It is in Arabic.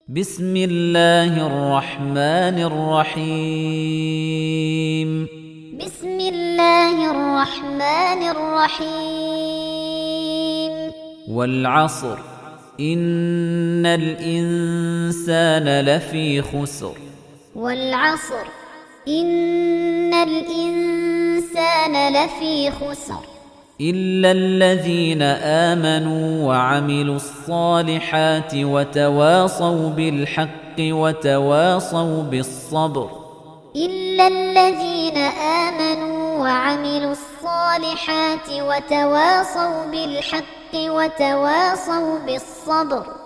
بسم الله الرحمن الرحيم بسم الله الرحمن الرحيم والعصر إن الإنسان لفي خسر والعصر إن الإنسان لفي خسر إلا الذين آمنوا وعملوا الصالحات وتواصوا بالحق وتواصوا بالصبر إلا الذين آمنوا وعملوا الصالحات وتواصوا بالحق وتواصوا بالصبر